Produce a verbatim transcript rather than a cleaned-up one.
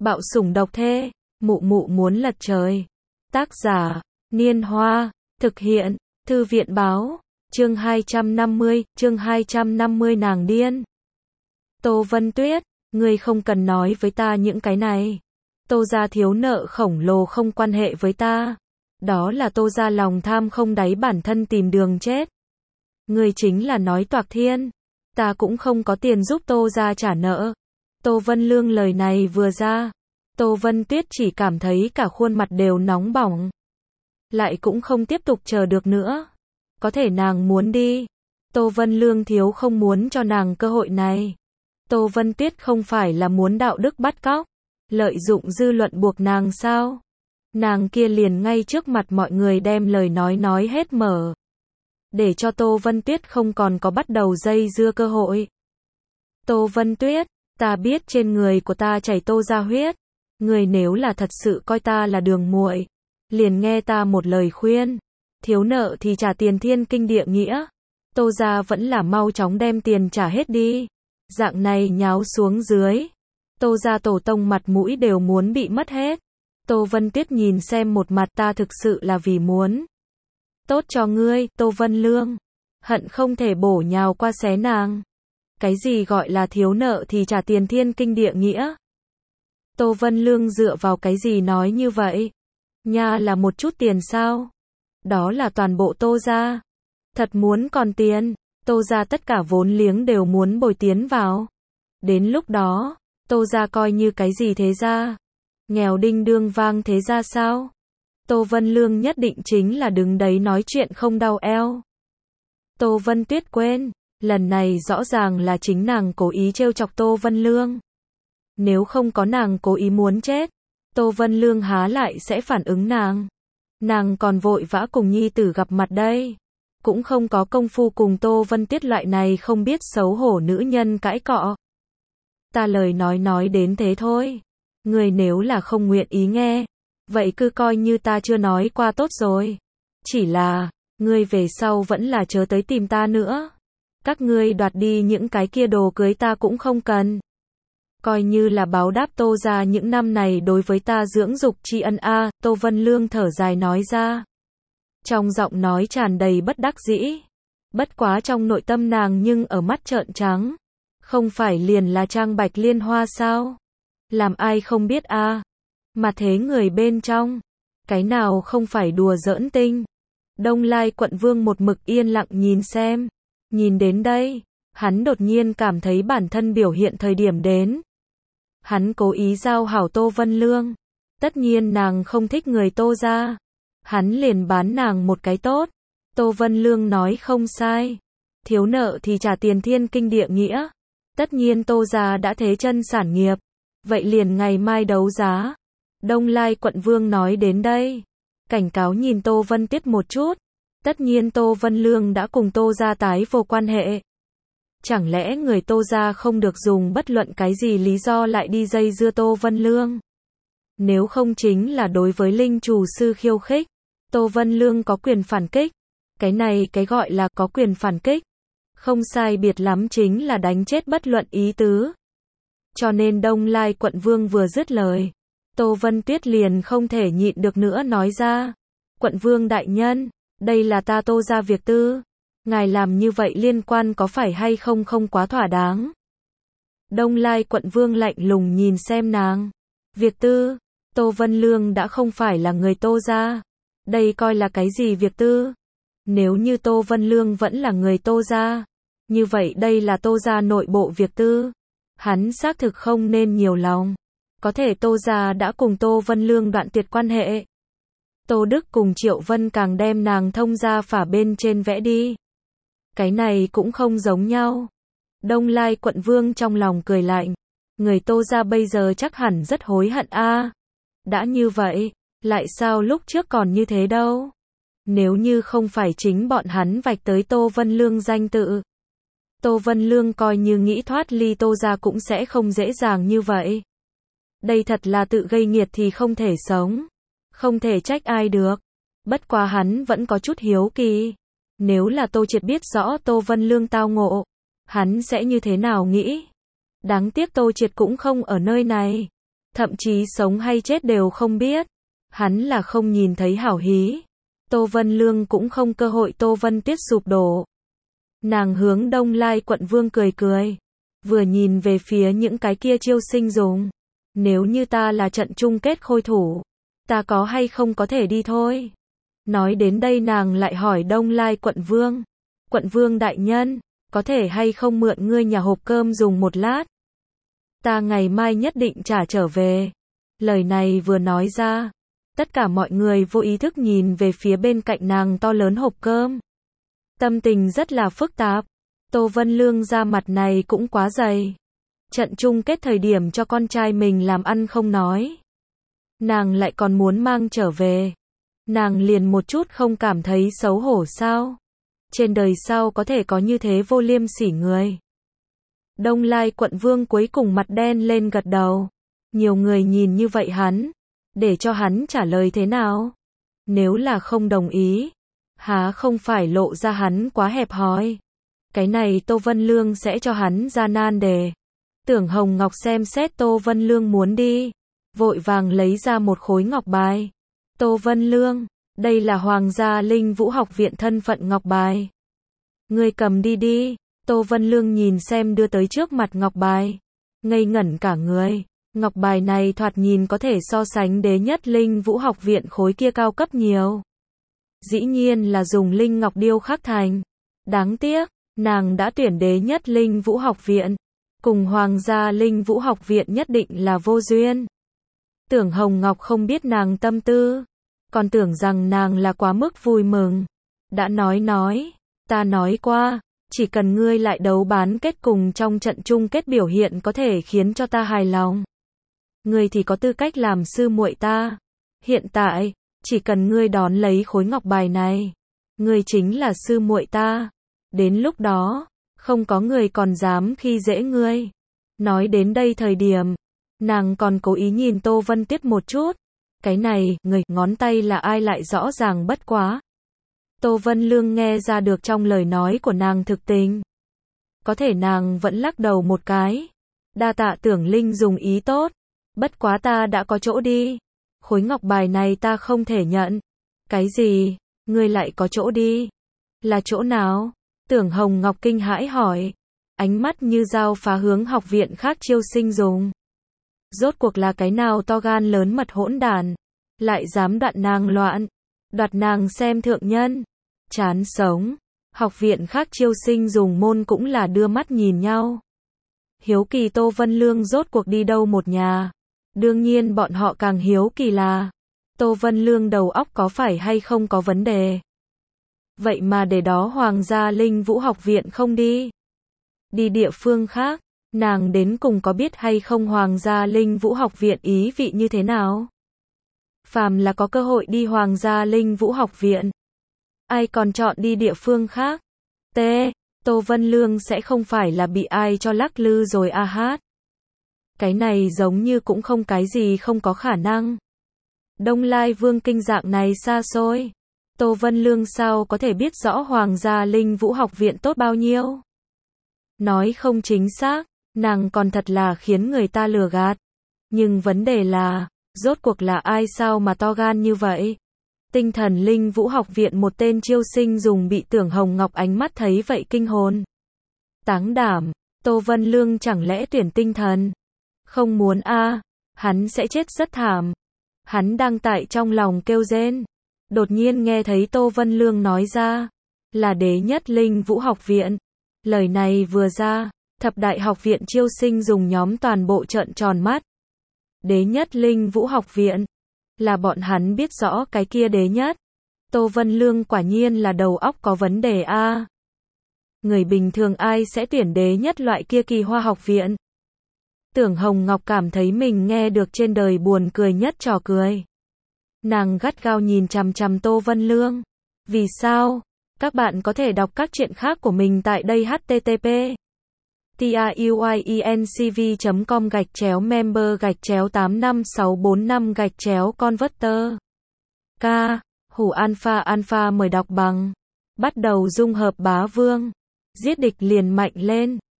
Bạo sủng độc thê, mụ mụ muốn lật trời. Tác giả, Niên Hoa, thực hiện, Thư viện báo, chương hai trăm năm mươi, chương hai trăm năm mươi nàng điên. Tô Vân Tuyết, ngươi không cần nói với ta những cái này. Tô gia thiếu nợ khổng lồ không quan hệ với ta. Đó là Tô gia lòng tham không đáy bản thân tìm đường chết. Ngươi chính là nói toạc thiên. Ta cũng không có tiền giúp Tô gia trả nợ. Tô Vân Lương lời này vừa ra, Tô Vân Tuyết chỉ cảm thấy cả khuôn mặt đều nóng bỏng. Lại cũng không tiếp tục chờ được nữa. Có thể nàng muốn đi. Tô Vân Lương thiếu không muốn cho nàng cơ hội này. Tô Vân Tuyết không phải là muốn đạo đức bắt cóc, lợi dụng dư luận buộc nàng sao? Nàng kia liền ngay trước mặt mọi người đem lời nói nói hết mở. Để cho Tô Vân Tuyết không còn có bắt đầu dây dưa cơ hội. Tô Vân Tuyết, ta biết trên người của ta chảy Tô gia huyết. Người nếu là thật sự coi ta là đường muội, liền nghe ta một lời khuyên. Thiếu nợ thì trả tiền thiên kinh địa nghĩa. Tô gia vẫn là mau chóng đem tiền trả hết đi. Dạng này nháo xuống dưới, Tô gia tổ tông mặt mũi đều muốn bị mất hết. Tô Vân Tuyết nhìn xem một mặt ta thực sự là vì muốn tốt cho ngươi, Tô Vân Lương. Hận không thể bổ nhào qua xé nàng. Cái gì gọi là thiếu nợ thì trả tiền thiên kinh địa nghĩa? Tô Vân Lương dựa vào cái gì nói như vậy? Nha là một chút tiền sao? Đó là toàn bộ Tô gia. Thật muốn còn tiền, Tô gia tất cả vốn liếng đều muốn bồi tiến vào. Đến lúc đó, Tô gia coi như cái gì thế gia? Nghèo đinh đương vang thế gia sao? Tô Vân Lương nhất định chính là đứng đấy nói chuyện không đau eo. Tô Vân Tuyết quên, lần này rõ ràng là chính nàng cố ý trêu chọc Tô Vân Lương. Nếu không có nàng cố ý muốn chết, Tô Vân Lương há lại sẽ phản ứng nàng. Nàng còn vội vã cùng nhi tử gặp mặt đây. Cũng không có công phu cùng Tô Vân Tuyết loại này không biết xấu hổ nữ nhân cãi cọ. Ta lời nói nói đến thế thôi. Người nếu là không nguyện ý nghe, vậy cứ coi như ta chưa nói qua tốt rồi. Chỉ là, ngươi về sau vẫn là chớ tới tìm ta nữa. Các ngươi đoạt đi những cái kia đồ cưới ta cũng không cần. Coi như là báo đáp Tô gia những năm này đối với ta dưỡng dục tri ân a, Tô Vân Lương thở dài nói ra. Trong giọng nói tràn đầy bất đắc dĩ. Bất quá trong nội tâm nàng nhưng ở mắt trợn trắng. Không phải liền là trang bạch liên hoa sao? Làm ai không biết a? Mà thế người bên trong, cái nào không phải đùa giỡn tinh. Đông Lai quận vương một mực yên lặng nhìn xem. Nhìn đến đây, hắn đột nhiên cảm thấy bản thân biểu hiện thời điểm đến. Hắn cố ý giao hảo Tô Vân Lương. Tất nhiên nàng không thích người Tô gia. Hắn liền bán nàng một cái tốt. Tô Vân Lương nói không sai. Thiếu nợ thì trả tiền thiên kinh địa nghĩa. Tất nhiên Tô gia đã thế chân sản nghiệp. Vậy liền ngày mai đấu giá. Đông Lai quận vương nói đến đây. Cảnh cáo nhìn Tô Vân Tuyết một chút. Tất nhiên Tô Vân Lương đã cùng Tô gia tái vô quan hệ. Chẳng lẽ người Tô gia không được dùng bất luận cái gì lý do lại đi dây dưa Tô Vân Lương? Nếu không chính là đối với linh chủ sư khiêu khích. Tô Vân Lương có quyền phản kích. Cái này cái gọi là có quyền phản kích. Không sai biệt lắm chính là đánh chết bất luận ý tứ. Cho nên Đông Lai quận vương vừa dứt lời. Tô Vân Tuyết liền không thể nhịn được nữa nói ra. Quận vương đại nhân, đây là ta Tô gia việc tư. Ngài làm như vậy liên quan có phải hay không không quá thỏa đáng. Đông Lai quận vương lạnh lùng nhìn xem nàng. Việc tư, Tô Vân Lương đã không phải là người Tô gia. Đây coi là cái gì việc tư? Nếu như Tô Vân Lương vẫn là người Tô gia, như vậy đây là Tô gia nội bộ việc tư. Hắn xác thực không nên nhiều lòng. Có thể Tô gia đã cùng Tô Vân Lương đoạn tuyệt quan hệ. Tô Đức cùng Triệu Vân càng đem nàng thông gia phả bên trên vẽ đi. Cái này cũng không giống nhau. Đông Lai quận vương trong lòng cười lạnh. Người Tô gia bây giờ chắc hẳn rất hối hận a. Đã như vậy, lại sao lúc trước còn như thế đâu? Nếu như không phải chính bọn hắn vạch tới Tô Vân Lương danh tự. Tô Vân Lương coi như nghĩ thoát ly Tô gia cũng sẽ không dễ dàng như vậy. Đây thật là tự gây nghiệt thì không thể sống. Không thể trách ai được. Bất quá hắn vẫn có chút hiếu kỳ. Nếu là Tô Triệt biết rõ Tô Vân Lương tao ngộ, hắn sẽ như thế nào nghĩ? Đáng tiếc Tô Triệt cũng không ở nơi này. thậm chí sống hay chết đều không biết. Hắn là không nhìn thấy hảo hí. Tô Vân Lương cũng không cơ hội Tô Vân Tuyết sụp đổ. Nàng hướng Đông Lai quận vương cười cười. Vừa nhìn về phía những cái kia chiêu sinh dùng. Nếu như ta là trận chung kết khôi thủ, ta có hay không có thể đi thôi. Nói đến đây nàng lại hỏi Đông Lai quận vương. Quận vương đại nhân, có thể hay không mượn ngươi nhà hộp cơm dùng một lát? Ta ngày mai nhất định trả trở về. Lời này vừa nói ra, tất cả mọi người vô ý thức nhìn về phía bên cạnh nàng to lớn hộp cơm. Tâm tình rất là phức tạp. Tô Vân Lương ra mặt này cũng quá dày. Trận chung kết thời điểm cho con trai mình làm ăn không nói. Nàng lại còn muốn mang trở về. Nàng liền một chút không cảm thấy xấu hổ sao? Trên đời sao có thể có như thế vô liêm sỉ người? Đông Lai quận vương cuối cùng mặt đen lên gật đầu. Nhiều người nhìn như vậy hắn, để cho hắn trả lời thế nào? Nếu là không đồng ý, há không phải lộ ra hắn quá hẹp hòi. Cái này Tô Vân Lương sẽ cho hắn ra nan đề. Tưởng Hồng Ngọc xem xét Tô Vân Lương muốn đi, vội vàng lấy ra một khối ngọc bài. Tô Vân Lương, đây là Hoàng gia Linh Vũ học viện thân phận ngọc bài. Ngươi cầm đi đi. Tô Vân Lương nhìn xem đưa tới trước mặt ngọc bài, ngây ngẩn cả người. Ngọc bài này thoạt nhìn có thể so sánh đế nhất Linh Vũ học viện khối kia cao cấp nhiều. Dĩ nhiên là dùng linh ngọc điêu khắc thành. Đáng tiếc, nàng đã tuyển đế nhất Linh Vũ học viện, cùng Hoàng gia Linh Vũ học viện nhất định là vô duyên. Tưởng Hồng Ngọc không biết nàng tâm tư, còn tưởng rằng nàng là quá mức vui mừng. Đã nói nói, ta nói qua, chỉ cần ngươi lại đấu bán kết cùng trong trận chung kết biểu hiện có thể khiến cho ta hài lòng, ngươi thì có tư cách làm sư muội ta. Hiện tại, chỉ cần ngươi đón lấy khối ngọc bài này, ngươi chính là sư muội ta. Đến lúc đó, không có người còn dám khi dễ ngươi. Nói đến đây thời điểm, nàng còn cố ý nhìn Tô Vân Tuyết một chút. Cái này, người, ngón tay là ai lại rõ ràng bất quá. Tô Vân Lương nghe ra được trong lời nói của nàng thực tình. Có thể nàng vẫn lắc đầu một cái. Đa tạ Tưởng Linh dùng ý tốt. Bất quá ta đã có chỗ đi. Khối ngọc bài này ta không thể nhận. Cái gì? Ngươi lại có chỗ đi? Là chỗ nào? Tưởng Hồng Ngọc kinh hãi hỏi. Ánh mắt như dao phá hướng học viện khác chiêu sinh dùng. Rốt cuộc là cái nào to gan lớn mật hỗn đản, lại dám đoạn nàng loạn, đoạt nàng xem thượng nhân. Chán sống. Học viện khác chiêu sinh dùng môn cũng là đưa mắt nhìn nhau. Hiếu kỳ Tô Vân Lương rốt cuộc đi đâu một nhà. Đương nhiên bọn họ càng hiếu kỳ là Tô Vân Lương đầu óc có phải hay không có vấn đề. Vậy mà để đó Hoàng gia Linh Vũ học viện không đi. Đi địa phương khác, nàng đến cùng có biết hay không Hoàng gia Linh Vũ học viện ý vị như thế nào? Phàm là có cơ hội đi Hoàng gia Linh Vũ học viện, ai còn chọn đi địa phương khác? T. Tô Vân Lương sẽ không phải là bị ai cho lắc lư rồi a hát. Cái này giống như cũng không cái gì không có khả năng. Đông Lai Vương kinh dạng này xa xôi. Tô Vân Lương sao có thể biết rõ Hoàng gia Linh Vũ học viện tốt bao nhiêu? Nói không chính xác, nàng còn thật là khiến người ta lừa gạt. Nhưng vấn đề là, rốt cuộc là ai sao mà to gan như vậy? Tinh thần Linh Vũ học viện một tên chiêu sinh dùng bị Tưởng Hồng Ngọc ánh mắt thấy vậy kinh hồn. Táng đảm, Tô Vân Lương chẳng lẽ tuyển tinh thần? Không muốn a, hắn sẽ chết rất thảm. Hắn đang tại trong lòng kêu rên. Đột nhiên nghe thấy Tô Vân Lương nói ra, là đế nhất Linh Vũ học viện. Lời này vừa ra, thập đại học viện chiêu sinh dùng nhóm toàn bộ trợn tròn mắt. Đế nhất Linh Vũ học viện, là bọn hắn biết rõ cái kia đế nhất. Tô Vân Lương quả nhiên là đầu óc có vấn đề a. Người bình thường ai sẽ tuyển đế nhất loại kia kỳ hoa học viện? Tưởng Hồng Ngọc cảm thấy mình nghe được trên đời buồn cười nhất trò cười. Nàng gắt gao nhìn chằm chằm Tô Vân Lương. Vì sao? Các bạn có thể đọc các truyện khác của mình tại đây h t t p truyencv chấm com gạch chéo member gạch chéo tám năm sáu bốn năm gạch chéo converter. K. Hủ alpha alpha mời đọc bằng. Bắt đầu dung hợp bá vương. Giết địch liền mạnh lên.